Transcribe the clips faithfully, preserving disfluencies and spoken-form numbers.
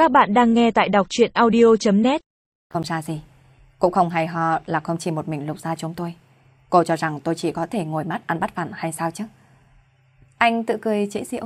Các bạn đang nghe tại đọc truyện audio chấm net. Không ra gì. Cũng không hay ho là không chỉ một mình Lục gia chúng tôi. Cô cho rằng tôi chỉ có thể ngồi mắt ăn bát vặn hay sao chứ? Anh tự cười chế giễu.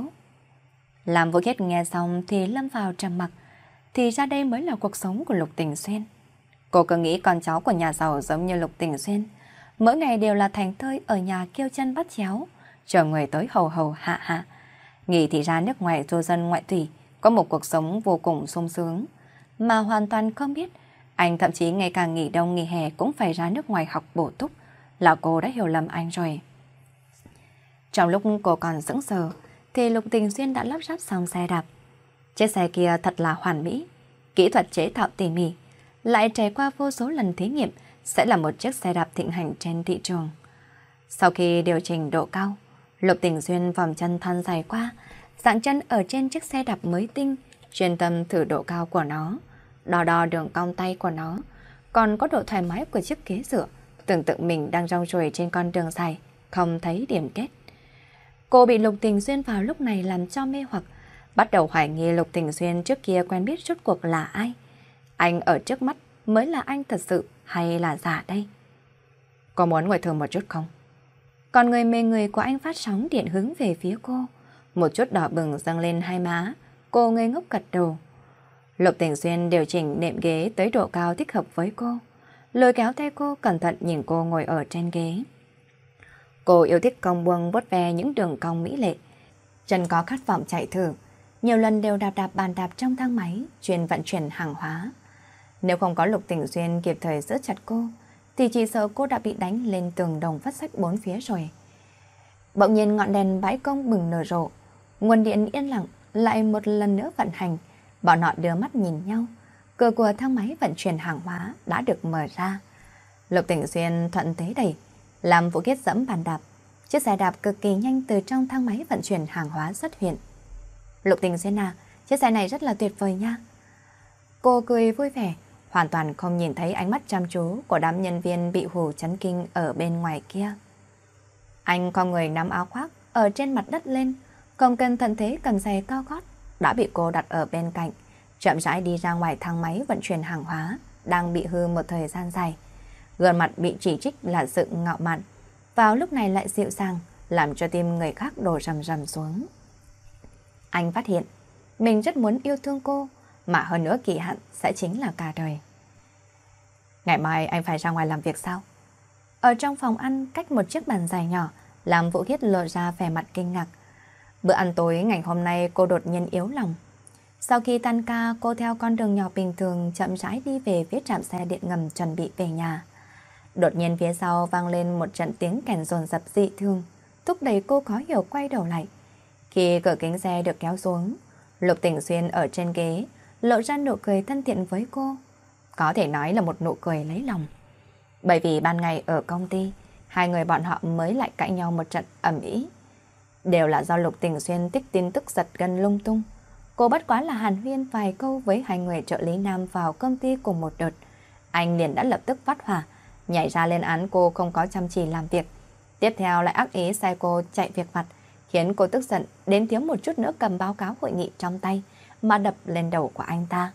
Làm Vũ Khiết nghe xong thì lâm vào trầm mặc. Thì ra đây mới là cuộc sống của Lục Tình Xuyên. Cô cứ nghĩ con cháu của nhà giàu giống như Lục Tình Xuyên. Mỗi ngày đều là thành thơi ở nhà kêu chân bắt chéo, chờ người tới hầu hầu hạ hạ. Nghĩ thì ra nước ngoài du dân ngoại thủy có một cuộc sống vô cùng sung sướng. Mà hoàn toàn không biết, anh thậm chí ngay cả nghỉ đông nghỉ hè cũng phải ra nước ngoài học bổ túc. Là cô đã hiểu lầm anh rồi. Trong lúc cô còn sững sờ thì Lục Tình Xuyên đã lắp ráp xong xe đạp. Chiếc xe kia thật là hoàn mỹ, kỹ thuật chế tạo tỉ mỉ, lại trải qua vô số lần thí nghiệm sẽ là một chiếc xe đạp thịnh hành trên thị trường. Sau khi điều chỉnh độ cao, Lục Tình Xuyên vòng chân thon dài qua, dạng chân ở trên chiếc xe đạp mới tinh, chuyên tâm thử độ cao của nó, đo đo đường cong tay của nó, còn có độ thoải mái của chiếc ghế dựa, tưởng tượng mình đang rong ruổi trên con đường dài, không thấy điểm kết. Cô bị Lục Tình Xuyên vào lúc này làm cho mê hoặc, bắt đầu hoài nghi Lục Tình Xuyên trước kia quen biết rốt cuộc là ai. Anh ở trước mắt mới là anh thật sự hay là giả đây? Có muốn ngồi thử một chút không? Còn người mê người của anh phát sóng điện hướng về phía cô. Một chút đỏ bừng dâng lên hai má. Cô ngây ngốc gật đầu. Lục Tình Xuyên điều chỉnh nệm ghế tới độ cao thích hợp với cô. Lôi kéo tay cô cẩn thận nhìn cô ngồi ở trên ghế. Cô yêu thích cong buông vuốt ve những đường cong mỹ lệ. Chân có khát vọng chạy thử. Nhiều lần đều đạp đạp bàn đạp trong thang máy chuyên vận chuyển hàng hóa. Nếu không có Lục Tình Xuyên kịp thời giữ chặt cô thì chỉ sợ cô đã bị đánh lên tường đồng vắt sách bốn phía rồi. Bỗng nhiên ngọn đèn bãi công bừng nở rộ, nguồn điện yên lặng lại một lần nữa vận hành. Bọn họ đưa mắt nhìn nhau. Cửa của thang máy vận chuyển hàng hóa đã được mở ra. Lục Tình Xuyên thuận thế đẩy, làm Vũ Khiết dẫm bàn đạp. Chiếc xe đạp cực kỳ nhanh từ trong thang máy vận chuyển hàng hóa xuất hiện. Lục Tình Xuyên à, chiếc xe này rất là tuyệt vời nha. Cô cười vui vẻ, hoàn toàn không nhìn thấy ánh mắt chăm chú của đám nhân viên bị hù chấn kinh ở bên ngoài kia. Anh con người nắm áo khoác ở trên mặt đất lên, không cần thận thế cầm giày cao gót, đã bị cô đặt ở bên cạnh, chậm rãi đi ra ngoài thang máy vận chuyển hàng hóa, đang bị hư một thời gian dài. Gương mặt bị chỉ trích là sự ngạo mạn, vào lúc này lại dịu dàng, làm cho tim người khác đổ rầm rầm xuống. Anh phát hiện, mình rất muốn yêu thương cô, mà hơn nữa kỳ hạn sẽ chính là cả đời. Ngày mai anh phải ra ngoài làm việc sao? Ở trong phòng ăn cách một chiếc bàn dài nhỏ, làm Vũ Khiết lộ ra vẻ mặt kinh ngạc. Bữa ăn tối ngày hôm nay cô đột nhiên yếu lòng. Sau khi tan ca, cô theo con đường nhỏ bình thường chậm rãi đi về phía trạm xe điện ngầm chuẩn bị về nhà. Đột nhiên phía sau vang lên một trận tiếng kèn dồn dập dị thương, thúc đẩy cô khó hiểu quay đầu lại. Khi cửa kính xe được kéo xuống, Lục Tình Xuyên ở trên ghế lộ ra nụ cười thân thiện với cô. Có thể nói là một nụ cười lấy lòng. Bởi vì ban ngày ở công ty, hai người bọn họ mới lại cãi nhau một trận ầm ĩ. Đều là do Lục Tình Xuyên tích tin tức giật gân lung tung. Cô bất quá là hàn huyên vài câu với hai người trợ lý nam vào công ty cùng một đợt. Anh liền đã lập tức phát hỏa, nhảy ra lên án cô không có chăm chỉ làm việc. Tiếp theo lại ác ý sai cô chạy việc vặt, khiến cô tức giận đến thiếu một chút nữa cầm báo cáo hội nghị trong tay mà đập lên đầu của anh ta.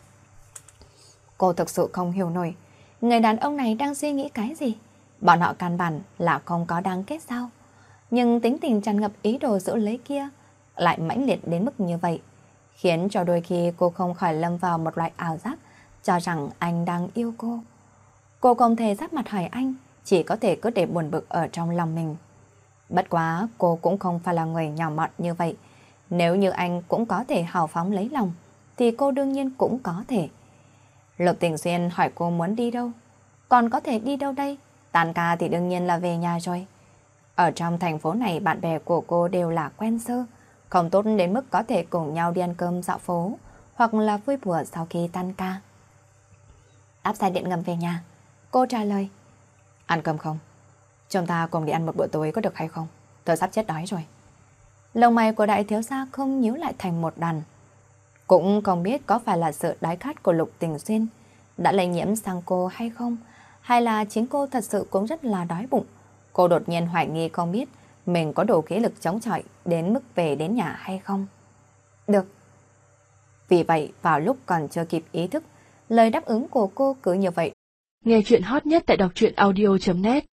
Cô thực sự không hiểu nổi, người đàn ông này đang suy nghĩ cái gì? Bọn họ căn bản là không có đáng kết sao? Nhưng tính tình tràn ngập ý đồ giữ lấy kia lại mãnh liệt đến mức như vậy, khiến cho đôi khi cô không khỏi lâm vào một loại ảo giác cho rằng anh đang yêu cô. Cô không thể giáp mặt hỏi anh, chỉ có thể cứ để buồn bực ở trong lòng mình. Bất quá cô cũng không phải là người nhỏ mọn như vậy. Nếu như anh cũng có thể hào phóng lấy lòng thì cô đương nhiên cũng có thể. Lục Tình Xuyên hỏi cô muốn đi đâu? Còn có thể đi đâu đây? Tan ca thì đương nhiên là về nhà rồi. Ở trong thành phố này bạn bè của cô đều là quen sơ, không tốt đến mức có thể cùng nhau đi ăn cơm dạo phố hoặc là vui đùa sau khi tan ca. Đáp xe điện ngầm về nhà, cô trả lời. Ăn cơm không? Chúng ta cùng đi ăn một bữa tối có được hay không? Tôi sắp chết đói rồi. Lông mày của đại thiếu gia không nhíu lại thành một đàn. Cũng không biết có phải là sự đói khát của Lục Tình Xuyên đã lây nhiễm sang cô hay không, hay là chính cô thật sự cũng rất là đói bụng. Cô đột nhiên hoài nghi không biết mình có đủ khí lực chống chọi đến mức về đến nhà hay không. Được. Vì vậy, vào lúc còn chưa kịp ý thức, lời đáp ứng của cô cứ như vậy. Nghe chuyện hot nhất tại đọc truyện audio chấm net